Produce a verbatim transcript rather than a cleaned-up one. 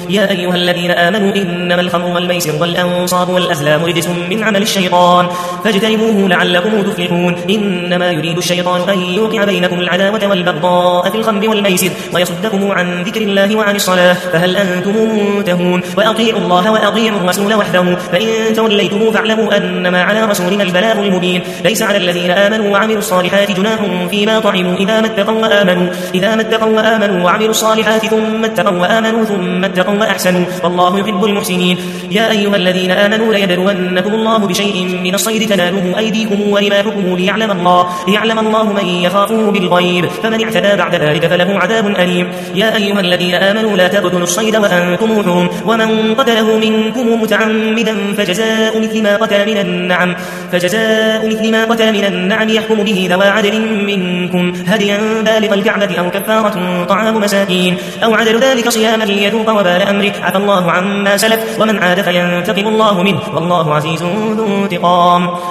يا أيها الذين آمنوا إنما الخمر والميسر والأنصاب والأزلام رجس من عمل الشيطان فاجتنبوه لعلكم تفلحون. إنما يريد الشيطان أن يوقع بينكم العداوة والبغضاء في الخمر والميسر ويصدكم عن ذكر الله وعن الصلاة فهل أنتم منتهون. وأطيعوا الله وأطيعوا الرسول واحذروا فإن توليتم فاعلموا أنما على رسولنا البلاغ المبين. ليس على الذين آمنوا وعملوا الصالحات جناح فيما طعموا إذا ما اتقوا وآمنوا إذا ما اتقوا وآمنوا وعملوا الصالحات ثم اتقوا وآمنوا ثم اتقوا وأحسنوا والله يحب المحسنين. يا أيها الذين آمنوا ليبلونكم الله بشيء من الصيد تناله أيديكم ورماحكم ليعلم الله ليعلم الله من يخافه بالغيب فمن اعتدى بعد ذلك فله عذاب أليم. يا أيها الذين آمنوا لا تقتلوا الصيد وأنتم حرم ومن قتله منكم متعمدا فجزاء مثل ما قتل من النعم فجزاء مثل ما قتل من النعم يحكم به ذوى عدل منكم هديا بالغ الكعبة أو كفارة طعام مساكين أو عدل ذلك صياما ليذوق وبال أمره عفى الله عما سلف ومن عاد فينتقم الله منه والله عزيز ذو انتقام.